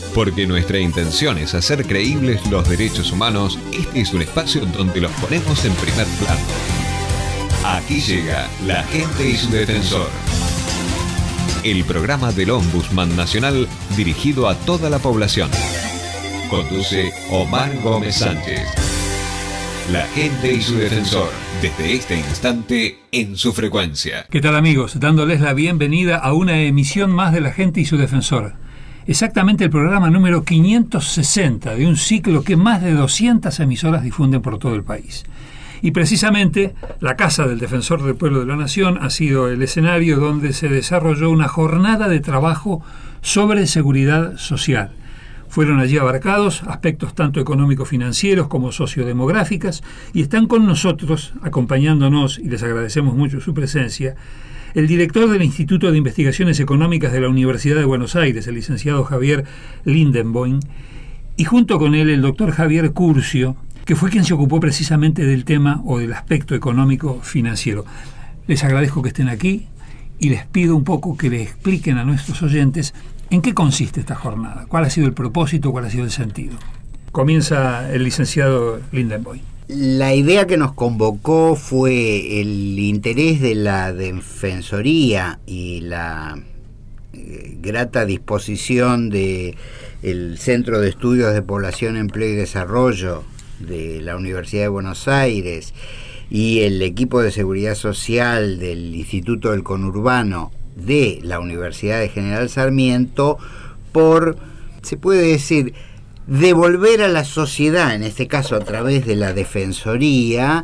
Porque nuestra intención es hacer creíbles los derechos humanos, este es un espacio donde los ponemos en primer plano. Aquí llega La Gente y su Defensor. El programa del Ombudsman Nacional dirigido a toda la población. Conduce Omar Gómez Sánchez. La Gente y su Defensor, desde este instante en su frecuencia. ¿Qué tal, amigos? Dándoles la bienvenida a una emisión más de La Gente y su Defensor. Exactamente el programa número 560 de un ciclo que más de 200 emisoras difunden por todo el país. Y precisamente la Casa del Defensor del Pueblo de la Nación ha sido el escenario donde se desarrolló una jornada de trabajo sobre seguridad social. Fueron allí abarcados aspectos tanto económico-financieros como sociodemográficas y están con nosotros, acompañándonos, y les agradecemos mucho su presencia, el director del Instituto de Investigaciones Económicas de la Universidad de Buenos Aires, el licenciado Javier Lindenboim, y junto con él el doctor Javier Curcio, que fue quien se ocupó precisamente del tema o del aspecto económico-financiero. Les agradezco que estén aquí y les pido un poco que le expliquen a nuestros oyentes en qué consiste esta jornada, cuál ha sido el propósito, cuál ha sido el sentido. Comienza el licenciado Lindenboim. La idea que nos convocó fue el interés de la Defensoría y la grata disposición del Centro de Estudios de Población, Empleo y Desarrollo de la Universidad de Buenos Aires y el equipo de seguridad social del Instituto del Conurbano de la Universidad de General Sarmiento por, se puede decir, devolver a la sociedad, en este caso a través de la Defensoría,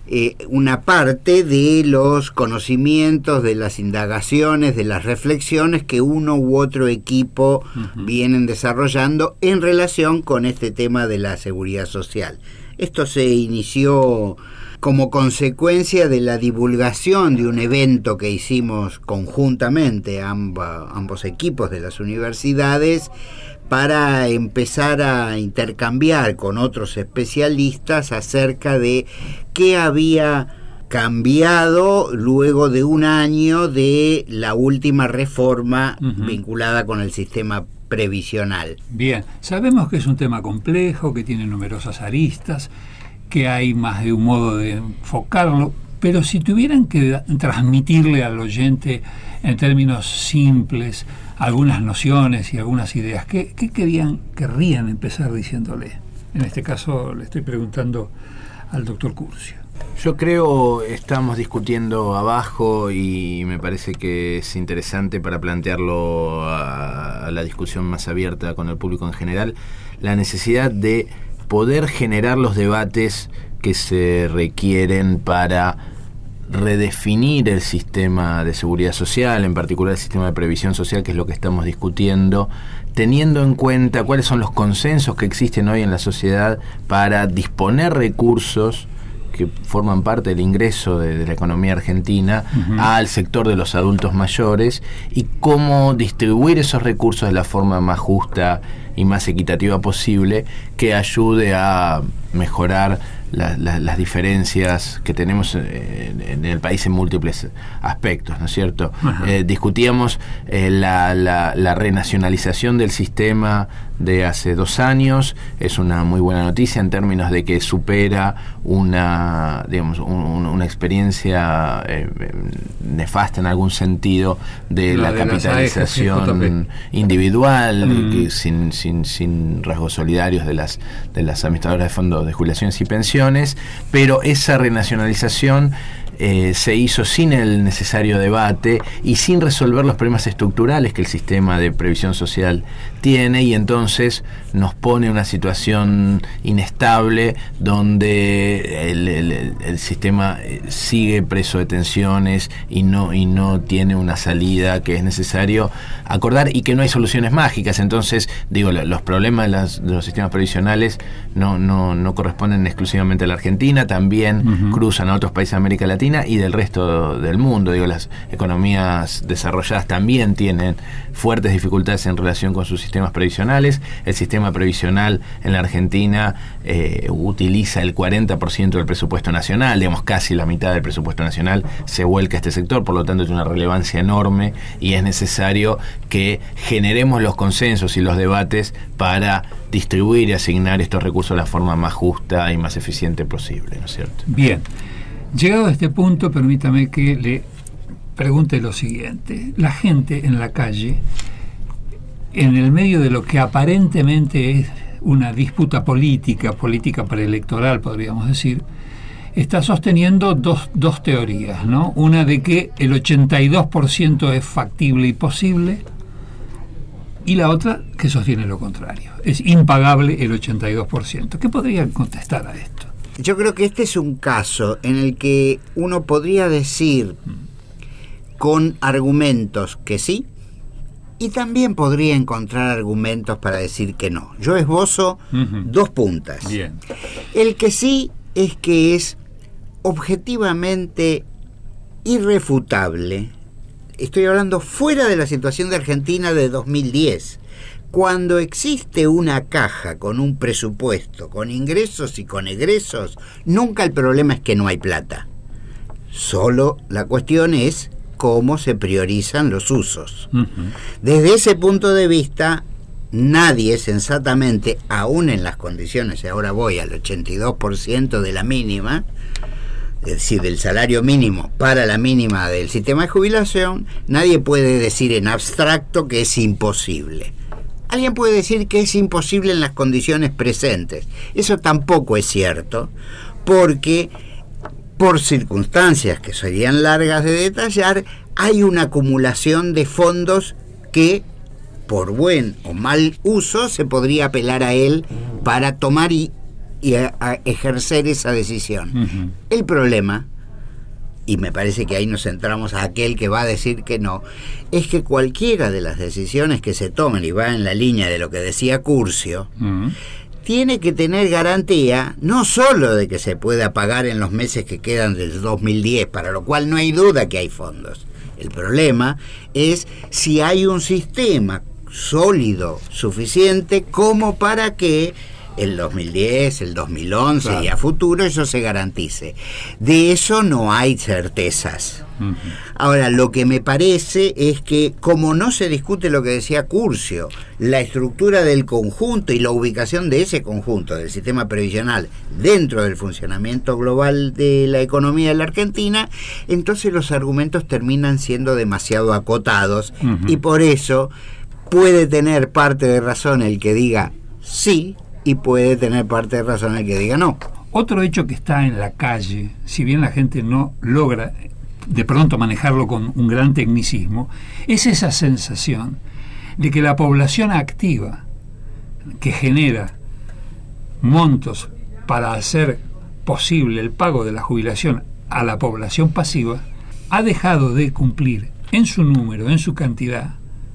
una parte de los conocimientos, de las indagaciones, de las reflexiones que uno u otro equipo vienen desarrollando en relación con este tema de la seguridad social. Esto se inició como consecuencia de la divulgación de un evento que hicimos conjuntamente ambos equipos de las universidades para empezar a intercambiar con otros especialistas acerca de qué había cambiado luego de un año de la última reforma vinculada con el sistema previsional. Bien, sabemos que es un tema complejo, que tiene numerosas aristas, que hay más de un modo de enfocarlo, pero si tuvieran que transmitirle al oyente en términos simples algunas nociones y algunas ideas, ¿qué querrían empezar diciéndole? En este caso le estoy preguntando al doctor Curcio. Yo creo, estamos discutiendo abajo y me parece que es interesante para plantearlo a la discusión más abierta con el público en general, la necesidad de poder generar los debates que se requieren para redefinir el sistema de seguridad social, en particular el sistema de previsión social, que es lo que estamos discutiendo, teniendo en cuenta cuáles son los consensos que existen hoy en la sociedad para disponer recursos que forman parte del ingreso de la economía argentina al sector de los adultos mayores y cómo distribuir esos recursos de la forma más justa y más equitativa posible, que ayude a mejorar las diferencias que tenemos en el país en múltiples aspectos, ¿no es cierto? Discutíamos la renacionalización del sistema de hace 2 años. Es una muy buena noticia en términos de que supera una experiencia nefasta en algún sentido de la capitalización individual, que sin rasgos solidarios de las administradoras de fondos de jubilaciones y pensiones, pero esa renacionalización se hizo sin el necesario debate y sin resolver los problemas estructurales que el sistema de previsión social tiene, y entonces nos pone en una situación inestable donde el sistema sigue preso de tensiones y no tiene una salida que es necesario acordar, y que no hay soluciones mágicas. Entonces, digo, los problemas de los sistemas previsionales no corresponden exclusivamente a la Argentina, también cruzan a otros países de América Latina Argentina y del resto del mundo. Digo, las economías desarrolladas también tienen fuertes dificultades en relación con sus sistemas previsionales. El sistema previsional en la Argentina utiliza el 40% del presupuesto nacional, digamos casi la mitad del presupuesto nacional se vuelca a este sector, por lo tanto tiene una relevancia enorme y es necesario que generemos los consensos y los debates para distribuir y asignar estos recursos de la forma más justa y más eficiente posible, ¿no es cierto? Bien, llegado a este punto, permítame que le pregunte lo siguiente. La gente en la calle, en el medio de lo que aparentemente es una disputa política preelectoral, podríamos decir, está sosteniendo dos teorías, ¿no? Una de que el 82% es factible y posible, y la otra que sostiene lo contrario. Es impagable el 82%. ¿Qué podrían contestar a esto? Yo creo que este es un caso en el que uno podría decir con argumentos que sí, y también podría encontrar argumentos para decir que no. Yo esbozo dos puntas. Bien. El que sí es que es objetivamente irrefutable. Estoy hablando fuera de la situación de Argentina de 2010. Cuando existe una caja con un presupuesto, con ingresos y con egresos, nunca el problema es que no hay plata. Solo la cuestión es cómo se priorizan los usos. Desde ese punto de vista, nadie sensatamente, aún en las condiciones, y ahora voy al 82% de la mínima, es decir, del salario mínimo para la mínima del sistema de jubilación, nadie puede decir en abstracto que es imposible. Alguien puede decir que es imposible en las condiciones presentes. Eso tampoco es cierto, porque por circunstancias que serían largas de detallar, hay una acumulación de fondos que, por buen o mal uso, se podría apelar a él para tomar y a ejercer esa decisión. El problema, y me parece que ahí nos centramos a aquel que va a decir que no, es que cualquiera de las decisiones que se tomen, y va en la línea de lo que decía Curcio, tiene que tener garantía no solo de que se pueda pagar en los meses que quedan del 2010, para lo cual no hay duda que hay fondos. El problema es si hay un sistema sólido, suficiente, como para que el 2010, el 2011 claro, y a futuro eso se garantice. De eso no hay certezas. Ahora, lo que me parece es que, como no se discute lo que decía Curcio, la estructura del conjunto y la ubicación de ese conjunto, del sistema previsional, dentro del funcionamiento global de la economía de la Argentina, entonces los argumentos terminan siendo demasiado acotados, y por eso puede tener parte de razón el que diga sí, y puede tener parte de razón el que diga no. Otro hecho que está en la calle, si bien la gente no logra de pronto manejarlo con un gran tecnicismo, es esa sensación de que la población activa, que genera montos para hacer posible el pago de la jubilación a la población pasiva, ha dejado de cumplir en su número, en su cantidad,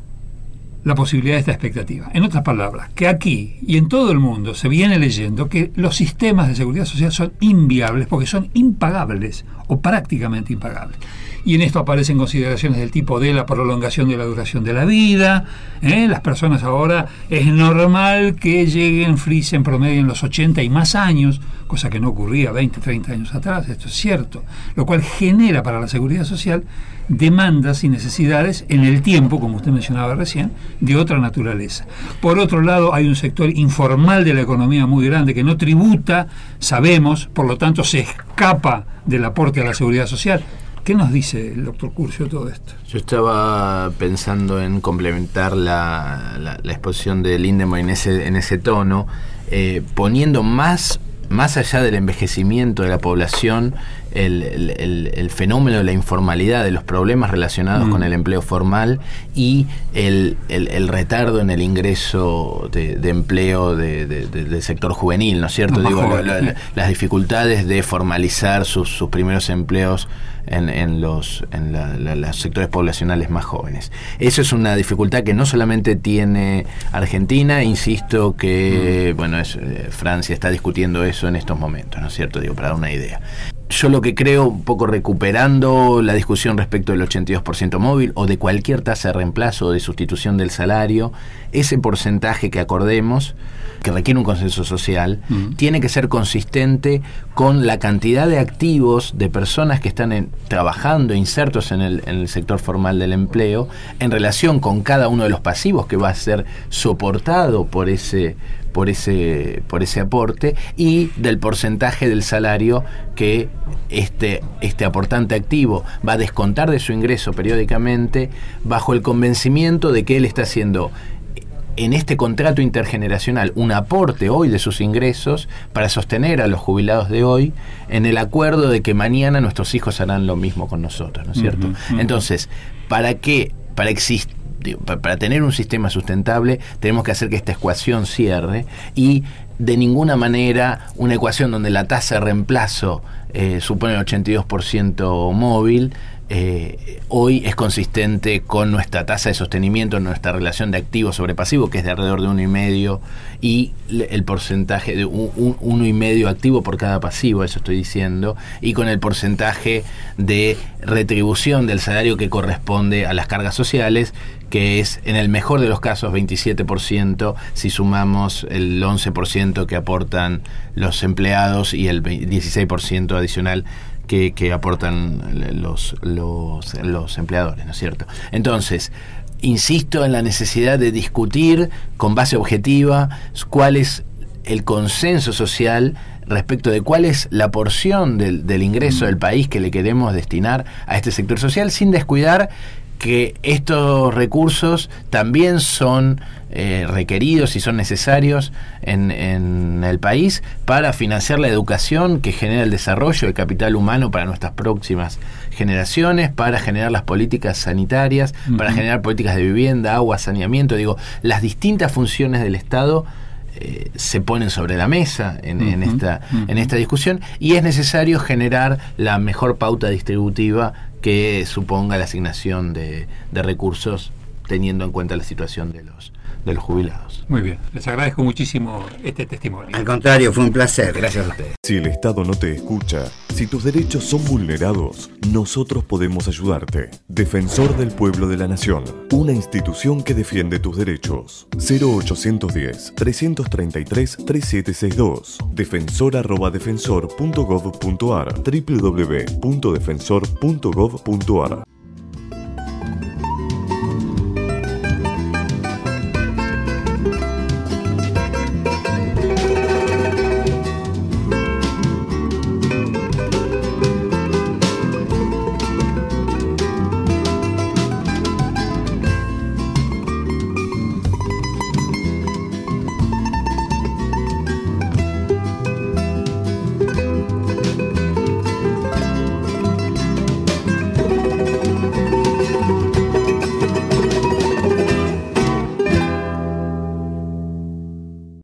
la posibilidad de esta expectativa. En otras palabras, que aquí y en todo el mundo se viene leyendo que los sistemas de seguridad social son inviables porque son impagables o prácticamente impagables. Y en esto aparecen consideraciones del tipo de la prolongación de la duración de la vida. Las personas ahora es normal que lleguen, en promedio en los 80 y más años, cosa que no ocurría 20, 30 años atrás, esto es cierto, lo cual genera para la seguridad social demandas y necesidades en el tiempo, como usted mencionaba recién, de otra naturaleza. Por otro lado, hay un sector informal de la economía muy grande que no tributa, sabemos, por lo tanto se escapa del aporte a la seguridad social. ¿Qué nos dice el doctor Curcio de todo esto? Yo estaba pensando en complementar la exposición de Lindemann en ese tono, poniendo más allá del envejecimiento de la población, el fenómeno de la informalidad, de los problemas relacionados con el empleo formal y el retardo en el ingreso de empleo del sector juvenil, ¿no es cierto? Las dificultades de formalizar sus primeros empleos en los sectores poblacionales más jóvenes. Eso es una dificultad que no solamente tiene Argentina, insisto que Francia está discutiendo eso en estos momentos, ¿no es cierto? Para dar una idea. yo lo que creo, un poco recuperando la discusión respecto del 82% móvil o de cualquier tasa de reemplazo o de sustitución del salario, ese porcentaje que acordemos, que requiere un consenso social, tiene que ser consistente con la cantidad de activos de personas que están trabajando, insertos en el sector formal del empleo, en relación con cada uno de los pasivos que va a ser soportado por ese aporte, y del porcentaje del salario que este aportante activo va a descontar de su ingreso periódicamente, bajo el convencimiento de que él está haciendo en este contrato intergeneracional un aporte hoy de sus ingresos para sostener a los jubilados de hoy, en el acuerdo de que mañana nuestros hijos harán lo mismo con nosotros, ¿no es cierto? Entonces, para tener un sistema sustentable, tenemos que hacer que esta ecuación cierre, y de ninguna manera una ecuación donde la tasa de reemplazo supone el 82% móvil, hoy es consistente con nuestra tasa de sostenimiento, nuestra relación de activo sobre pasivo, que es de alrededor de 1,5, y el porcentaje de 1,5 activo por cada pasivo, eso estoy diciendo, y con el porcentaje de retribución del salario que corresponde a las cargas sociales, que es, en el mejor de los casos, 27%, si sumamos el 11% que aportan los empleados y el 16% adicional que aportan los empleadores, ¿no es cierto? Entonces, insisto en la necesidad de discutir con base objetiva cuál es el consenso social respecto de cuál es la porción del ingreso del país que le queremos destinar a este sector social, sin descuidar que estos recursos también son requeridos y son necesarios en el país para financiar la educación que genera el desarrollo del capital humano para nuestras próximas generaciones, para generar las políticas sanitarias, para generar políticas de vivienda, agua, saneamiento. Digo, las distintas funciones del Estado se ponen sobre la mesa en esta discusión, y es necesario generar la mejor pauta distributiva que suponga la asignación de recursos, teniendo en cuenta la situación de los jubilados. Muy bien, les agradezco muchísimo este testimonio. Al contrario, fue un placer. Gracias a ustedes. Si el Estado no te escucha, si tus derechos son vulnerados, nosotros podemos ayudarte. Defensor del Pueblo de la Nación, una institución que defiende tus derechos. 0810-333-3762. defensor@defensor.gov.ar. www.defensor.gov.ar.